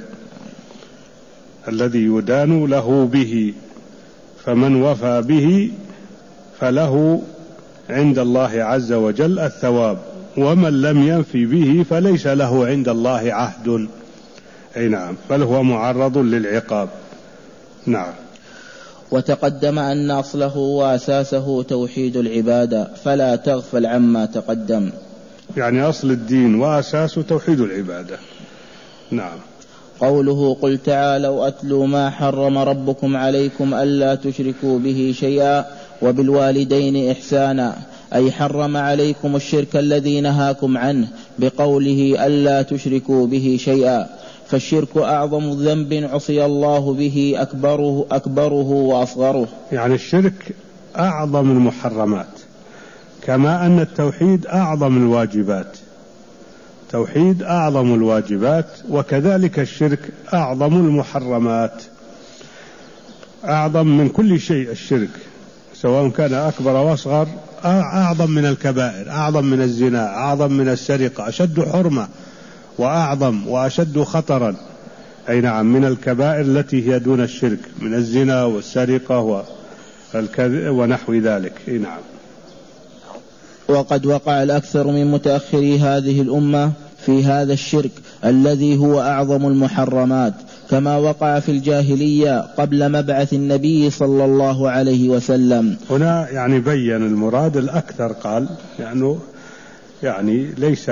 الذي يدان له به، فمن وفى به فله عند الله عز وجل الثواب، ومن لم ينفي به فليس له عند الله عهد. أي نعم، بل هو معرض للعقاب. نعم. وتقدم أن أصله وأساسه توحيد العبادة، فلا تغفل عما تقدم. يعني أصل الدين وأساسه توحيد العبادة. نعم. قوله قل تعالوا أتلوا ما حرم ربكم عليكم ألا تشركوا به شيئا وبالوالدين إحسانا، أي حرم عليكم الشرك الذي نهاكم عنه بقوله ألا تشركوا به شيئا، فالشرك أعظم ذنب عصي الله به أكبره, أكبره وأصغره. يعني الشرك أعظم المحرمات، كما أن التوحيد أعظم الواجبات، توحيد أعظم الواجبات، وكذلك الشرك أعظم المحرمات، أعظم من كل شيء الشرك، سواء كان أكبر وأصغر، أعظم من الكبائر، أعظم من الزنا، أعظم من السرقة، أشد حرمة وأعظم وأشد خطرا. أي نعم، من الكبائر التي هي دون الشرك، من الزنا والسرقة والكذب ونحو ذلك. أي نعم. وقد وقع الأكثر من متأخري هذه الأمة في هذا الشرك الذي هو أعظم المحرمات، كما وقع في الجاهلية قبل مبعث النبي صلى الله عليه وسلم. هنا يعني بين المراد الأكثر، قال يعني, يعني ليس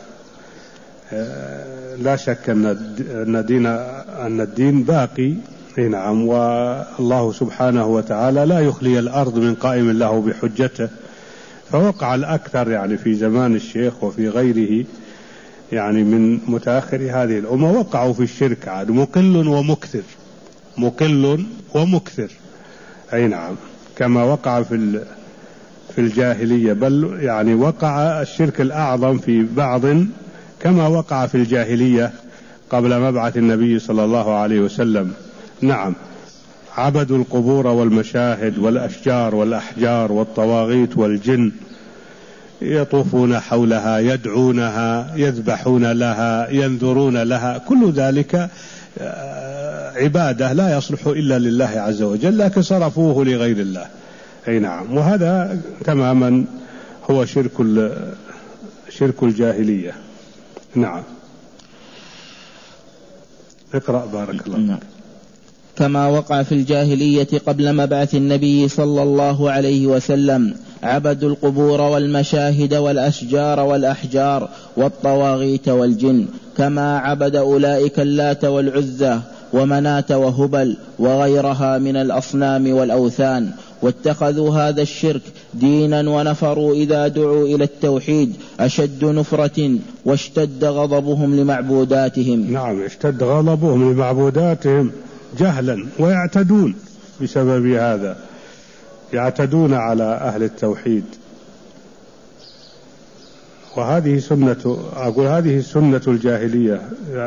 لا شك أن الدين, أن الدين باقي. نعم. والله سبحانه وتعالى لا يخلي الأرض من قائم له بحجته، فوقع الأكثر يعني في زمان الشيخ وفي غيره يعني من متأخر هذه الأمة وقعوا في الشرك، عاد مقل ومكثر، مقل ومكثر. أي نعم، كما وقع في في الجاهلية، بل يعني وقع الشرك الأعظم في بعض كما وقع في الجاهلية قبل مبعث النبي صلى الله عليه وسلم. نعم. عبدوا القبور والمشاهد والأشجار والأحجار والطواغيت والجن، يطوفون حولها، يدعونها، يذبحون لها، ينذرون لها، كل ذلك عبادة لا يصلح إلا لله عز وجل، لكن صرفوه لغير الله. أي نعم. وهذا تماما هو شرك شرك الجاهلية. نعم. اقرأ بارك الله. نعم. كما وقع في الجاهلية قبل مبعث النبي صلى الله عليه وسلم، عبدوا القبور والمشاهد والأشجار والأحجار والطواغيت والجن، كما عبد أولئك اللات والعزى ومناة وهبل وغيرها من الأصنام والأوثان، واتخذوا هذا الشرك دينا، ونفروا إذا دعوا إلى التوحيد أشد نفرة، واشتد غضبهم لمعبوداتهم. نعم، اشتد غضبهم لمعبوداتهم جهلا، ويعتدون بسبب هذا، يعتدون على أهل التوحيد. وهذه سنة، أقول هذه سنة الجاهلية،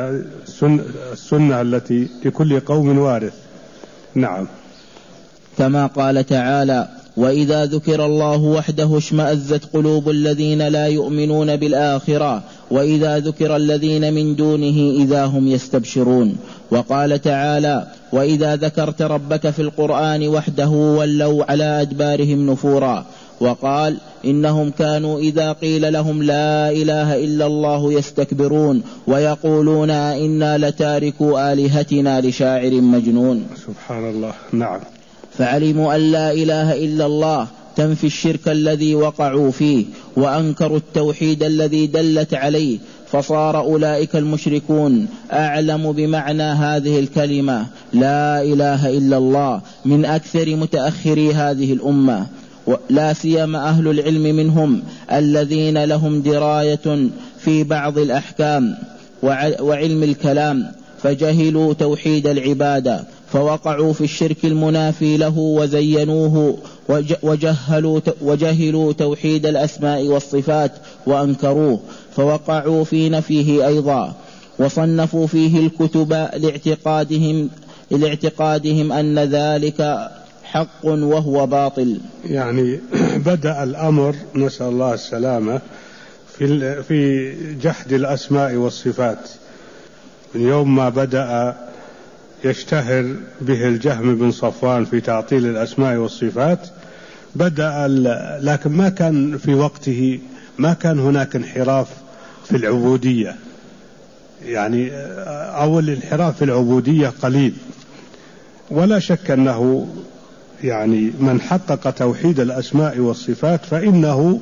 السنة التي لكل قوم وارث. نعم. كما قال تعالى: وإذا ذكر الله وحده اشمأزت قلوب الذين لا يؤمنون بالآخرة وإذا ذكر الذين من دونه إذا هم يستبشرون. وقال تعالى: وإذا ذكرت ربك في القرآن وحده ولوا على أدبارهم نفورا. وقال: إنهم كانوا إذا قيل لهم لا إله إلا الله يستكبرون ويقولون إنا لتاركوا آلهتنا لشاعر مجنون. سبحان الله. نعم. فعلموا أن لا إله إلا الله تنفي الشرك الذي وقعوا فيه، وأنكروا التوحيد الذي دلت عليه، فصار أولئك المشركون أعلم بمعنى هذه الكلمة لا إله إلا الله من أكثر متأخري هذه الأمة، لا سيما أهل العلم منهم الذين لهم دراية في بعض الأحكام وعلم الكلام، فجهلوا توحيد العبادة فوقعوا في الشرك المنافي له وزينوه، وجهلوا, وجهلوا توحيد الأسماء والصفات وأنكروه فوقعوا في نفيه أيضا، وصنفوا فيه الكتب لاعتقادهم, لاعتقادهم أن ذلك حق وهو باطل. يعني بدأ الأمر، نسأل الله السلامة، في في جحد الأسماء والصفات من يوم ما بدأ يشتهر به الجهم بن صفوان في تعطيل الأسماء والصفات. بدأ، لكن ما كان في وقته ما كان هناك انحراف في العبودية، يعني أول انحراف في العبودية قليل، ولا شك أنه يعني من حقق توحيد الأسماء والصفات فإنه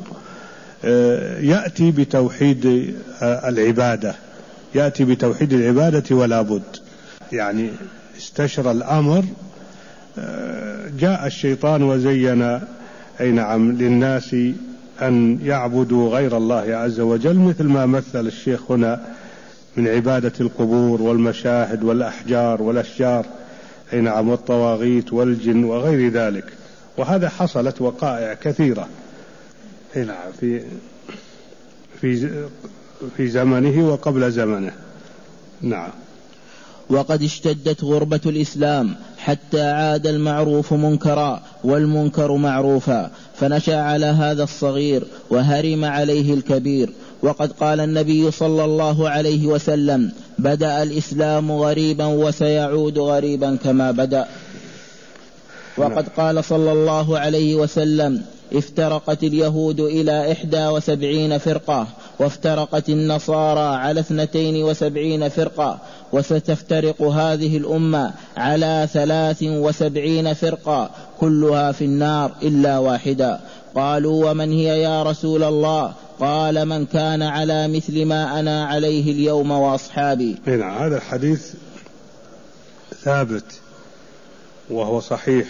يأتي بتوحيد العبادة، يأتي بتوحيد العبادة ولا بد. يعني استشرى الأمر، جاء الشيطان وزين أي نعم للناس أن يعبدوا غير الله عز وجل، مثل ما مثل الشيخ هنا من عبادة القبور والمشاهد والأحجار والأشجار أي نعم والطواغيت والجن وغير ذلك. وهذا حصلت وقائع كثيرة أي نعم في في في زمنه وقبل زمنه. نعم. وقد اشتدت غربة الإسلام حتى عاد المعروف منكرا والمنكر معروفا، فنشأ على هذا الصغير وهرم عليه الكبير. وقد قال النبي صلى الله عليه وسلم: بدأ الإسلام غريبا وسيعود غريبا كما بدأ. وقد قال صلى الله عليه وسلم: افترقت اليهود إلى إحدى وسبعين فرقة، وافترقت النصارى على اثنتين وسبعين فرقة، وستفترق هذه الأمة على ثلاث وسبعين فرقة كلها في النار إلا واحدة. قالوا: ومن هي يا رسول الله؟ قال: من كان على مثل ما أنا عليه اليوم وأصحابي. هنا هذا الحديث ثابت وهو صحيح،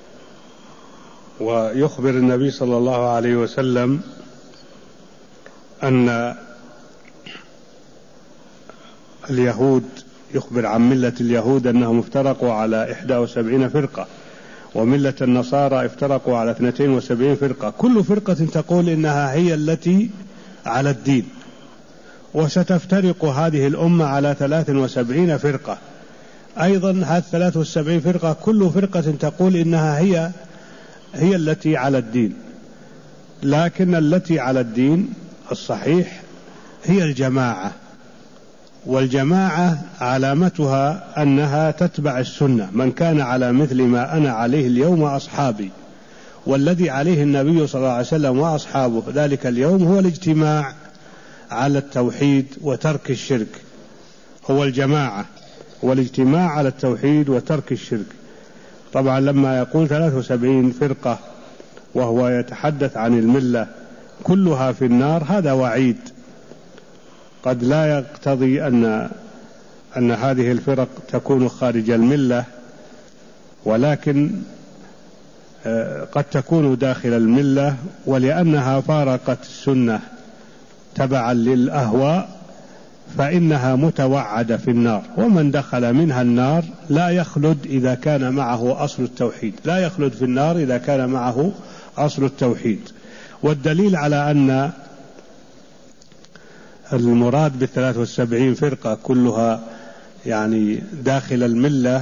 ويخبر النبي صلى الله عليه وسلم أن اليهود، يخبر عن ملة اليهود أنهم افترقوا على إحدى وسبعين فرقة، وملة النصارى افترقوا على اثنتين وسبعين فرقة، كل فرقة تقول إنها هي التي على الدين، وستفترق هذه الأمة على ثلاث وسبعين فرقة أيضا. هذه ثلاث وسبعين فرقة كل فرقة تقول إنها هي هي التي على الدين، لكن التي على الدين الصحيح هي الجماعة، والجماعة علامتها أنها تتبع السنة، من كان على مثل ما أنا عليه اليوم أصحابي. والذي عليه النبي صلى الله عليه وسلم وأصحابه ذلك اليوم هو الاجتماع على التوحيد وترك الشرك، هو الجماعة. والاجتماع على التوحيد وترك الشرك. طبعا لما يقول ثلاث وسبعين فرقة وهو يتحدث عن الملة كلها في النار، هذا وعيد قد لا يقتضي أن أن هذه الفرق تكون خارج الملة، ولكن قد تكون داخل الملة، ولأنها فارقت السنة تبعا للأهواء فإنها متوعدة في النار. ومن دخل منها النار لا يخلد إذا كان معه أصل التوحيد، لا يخلد في النار إذا كان معه أصل التوحيد. والدليل على أن المراد بالثلاث والسبعين فرقة كلها يعني داخل الملة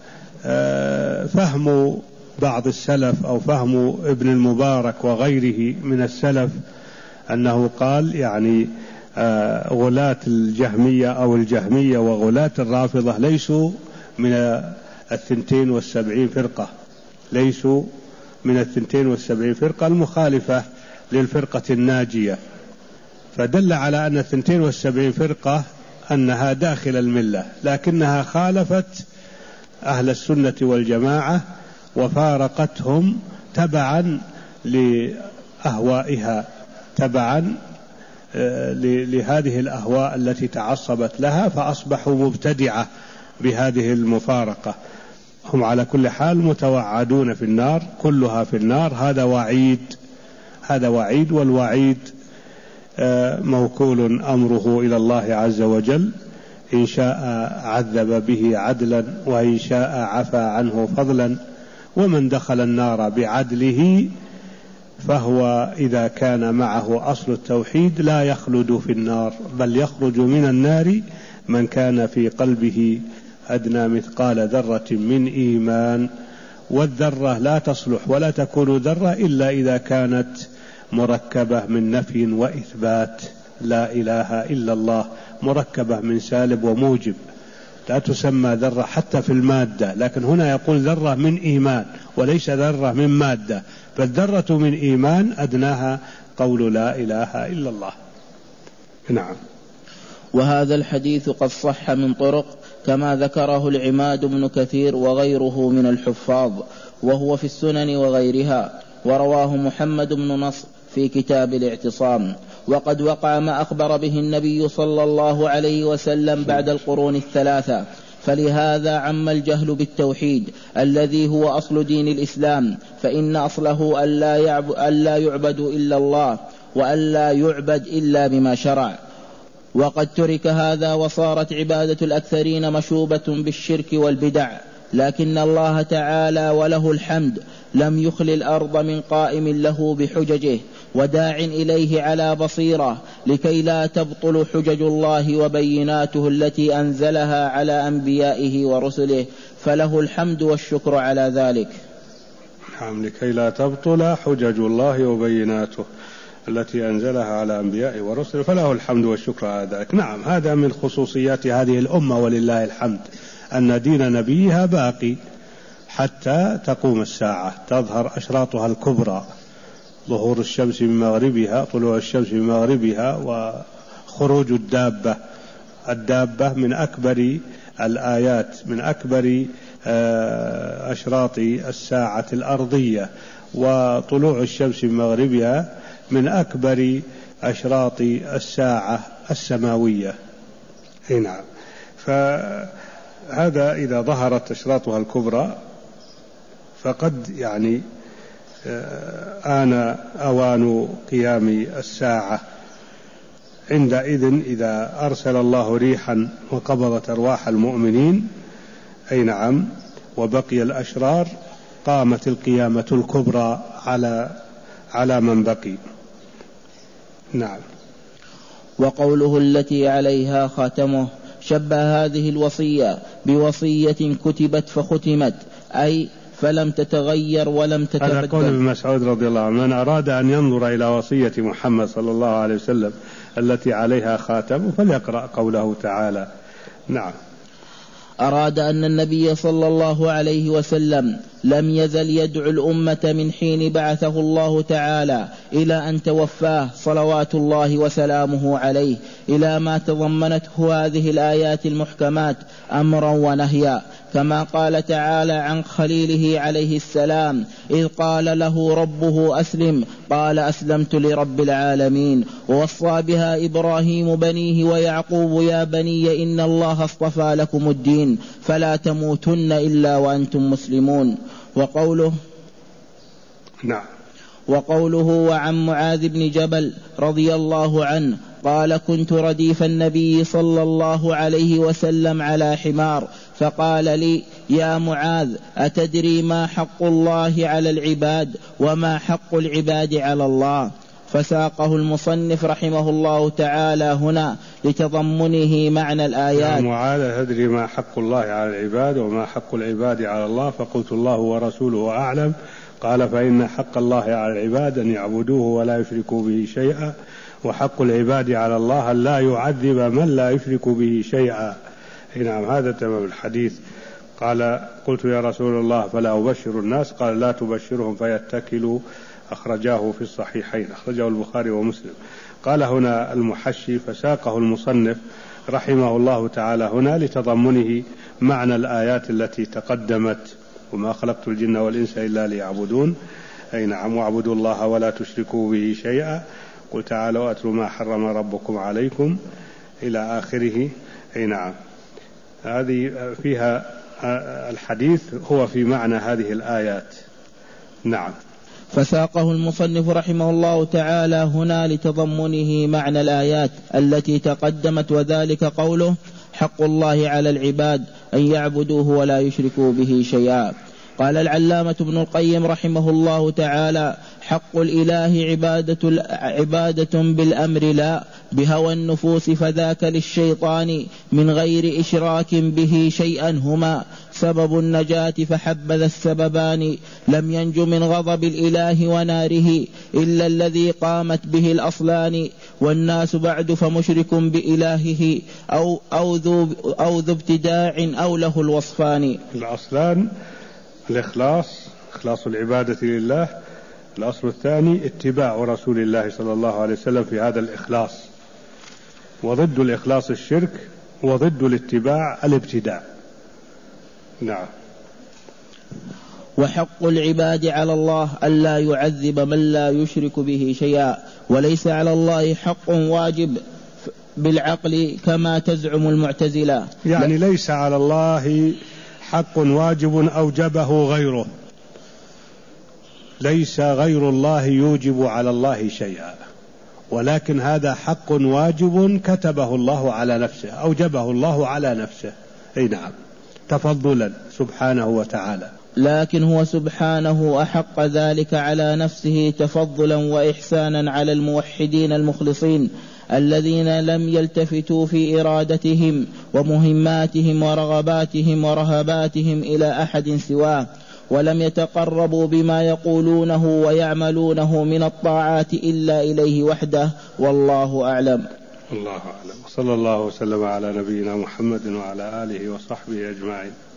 فهم بعض السلف أو فهم ابن المبارك وغيره من السلف أنه قال يعني غلاة الجهمية أو الجهمية وغلاة الرافضة ليسوا من الثنتين والسبعين فرقة، ليسوا من الثنتين والسبعين فرقة المخالفة للفرقة الناجية، فدل على أن الثنتين والسبعين فرقة أنها داخل الملة، لكنها خالفت أهل السنة والجماعة وفارقتهم تبعا لأهوائها، تبعا لهذه الأهواء التي تعصبت لها، فأصبحوا مبتدعة بهذه المفارقة. هم على كل حال متوعدون في النار، كلها في النار. هذا وعيد، هذا وعيد، والوعيد موكول أمره إلى الله عز وجل، إن شاء عذب به عدلا وإن شاء عفى عنه فضلا. ومن دخل النار بعدله فهو إذا كان معه أصل التوحيد لا يخلد في النار، بل يخرج من النار من كان في قلبه أدنى مثقال ذرة من إيمان. والذرة لا تصلح ولا تكون ذرة إلا إذا كانت مركبة من نفي وإثبات، لا إله إلا الله، مركبة من سالب وموجب، لا تسمى ذرة حتى في المادة. لكن هنا يقول ذرة من إيمان وليس ذرة من مادة، فالذرة من إيمان أدناها قول لا إله إلا الله. نعم. وهذا الحديث قد صح من طرق كما ذكره العماد بن كثير وغيره من الحفاظ، وهو في السنن وغيرها، ورواه محمد بن نصر في كتاب الاعتصام. وقد وقع ما أخبر به النبي صلى الله عليه وسلم بعد القرون الثلاثة، فلهذا عم الجهل بالتوحيد الذي هو أصل دين الإسلام، فإن أصله ألا يعبد, ألا يعبد إلا الله وألا يعبد إلا بما شرع. وقد ترك هذا وصارت عبادة الأكثرين مشوبة بالشرك والبدع، لكن الله تعالى وله الحمد لم يخل الأرض من قائم له بحججه وداع إليه على بصيرة، لكي لا تبطل حجج الله وبيناته التي أنزلها على أنبيائه ورسله، فله الحمد والشكر على ذلك. نعم، لكي لا تبطل حجج الله وبيناته التي أنزلها على أنبيائه ورسله، فله الحمد والشكر على ذلك. نعم، هذا من خصوصيات هذه الأمة ولله الحمد، أن دين نبيها باقي حتى تقوم الساعة، تظهر أشراطها الكبرى، ظهور الشمس من مغربها، طلوع الشمس من مغربها، وخروج الدابة. الدابة من أكبر الآيات، من أكبر أشراط الساعة الأرضية، وطلوع الشمس من مغربها من أكبر أشراط الساعة السماوية. نعم، فهذا إذا ظهرت أشراطها الكبرى فقد يعني آن أوان قيام الساعة. عندئذ إذا أرسل الله ريحا وقبضت أرواح المؤمنين، أي نعم، وبقي الأشرار، قامت القيامة الكبرى على على من بقي. نعم. وقوله التي عليها خاتمه شبه هذه الوصية بوصية كتبت فختمت، أي فلم تتغير ولم تتبدل. هذا قول ابن مسعود رضي الله عنه: من أراد أن ينظر إلى وصية محمد صلى الله عليه وسلم التي عليها خاتم فليقرأ قوله تعالى. نعم. أراد أن النبي صلى الله عليه وسلم لم يزل يدعو الأمة من حين بعثه الله تعالى إلى أن توفاه صلوات الله وسلامه عليه، إلى ما تضمنته هذه الآيات المحكمات أمرا ونهيا، كما قال تعالى عن خليله عليه السلام إذ قال له ربه أسلم قال أسلمت لرب العالمين، ووصى بها إبراهيم بنيه ويعقوب يا بني إن الله اصطفى لكم الدين فلا تموتن إلا وأنتم مسلمون. وقوله نعم وقوله وعن معاذ بن جبل رضي الله عنه قال كنت رديف النبي صلى الله عليه وسلم على حمار فقال لي يا معاذ أتدري ما حق الله على العباد وما حق العباد على الله؟ فساقه المصنف رحمه الله تعالى هنا لتضمنه معنى الآيات. يا معاذ تدري ما حق الله على العباد وما حق العباد على الله؟ فقلت الله ورسوله أعلم. قال فإن حق الله على العباد أن يعبدوه ولا يشركوا به شيئا، وحق العباد على الله أن لا يعذب من لا يشرك به شيئا. نعم هذا تمام الحديث. قال قلت يا رسول الله فلا أبشر الناس؟ قال لا تبشرهم فيتكلوا. أخرجاه في الصحيحين، أخرجه البخاري ومسلم. قال هنا المحشي فساقه المصنف رحمه الله تعالى هنا لتضمنه معنى الآيات التي تقدمت وما خلقت الجن والإنس إلا ليعبدون. أي نعم واعبدوا الله ولا تشركوا به شيئا. قل تعالوا أتلوا ما حرم ربكم عليكم إلى آخره. أي نعم هذه فيها الحديث هو في معنى هذه الآيات. نعم. فساقه المصنف رحمه الله تعالى هنا لتضمنه معنى الآيات التي تقدمت، وذلك قوله حق الله على العباد أن يعبدوه ولا يشركوا به شيئا. قال العلامة ابن القيم رحمه الله تعالى حق الإله عبادة, عبادة بالأمر لا بهوى النفوس، فذاك للشيطان من غير إشراك به شيئا هما سبب النجاة، فحبذ السببان لم ينج من غضب الإله وناره إلا الذي قامت به الأصلان، والناس بعد فمشرك بإلهه أو, أو, ذو, أو ذو ابتداع أو له الوصفان. الأصلان الإخلاص، إخلاص العبادة لله. الأصل الثاني اتباع رسول الله صلى الله عليه وسلم في هذا الإخلاص، وضد الإخلاص الشرك، وضد الاتباع الابتداع. نعم. وحق العباد على الله ألا يعذب من لا يشرك به شيئا، وليس على الله حق واجب بالعقل كما تزعم المعتزلة. يعني ليس على الله حق واجب أوجبه غيره، ليس غير الله يوجب على الله شيئا، ولكن هذا حق واجب كتبه الله على نفسه، أوجبه الله على نفسه. أي نعم تفضلا سبحانه وتعالى، لكن هو سبحانه أحق ذلك على نفسه تفضلا وإحسانا على الموحدين المخلصين الذين لم يلتفتوا في إرادتهم ومهماتهم ورغباتهم ورهباتهم إلى أحد سواه، ولم يتقربوا بما يقولونه ويعملونه من الطاعات إلا إليه وحده، والله أعلم. الله أعلم. صلى الله وسلم على نبينا محمد وعلى آله وصحبه أجمعين.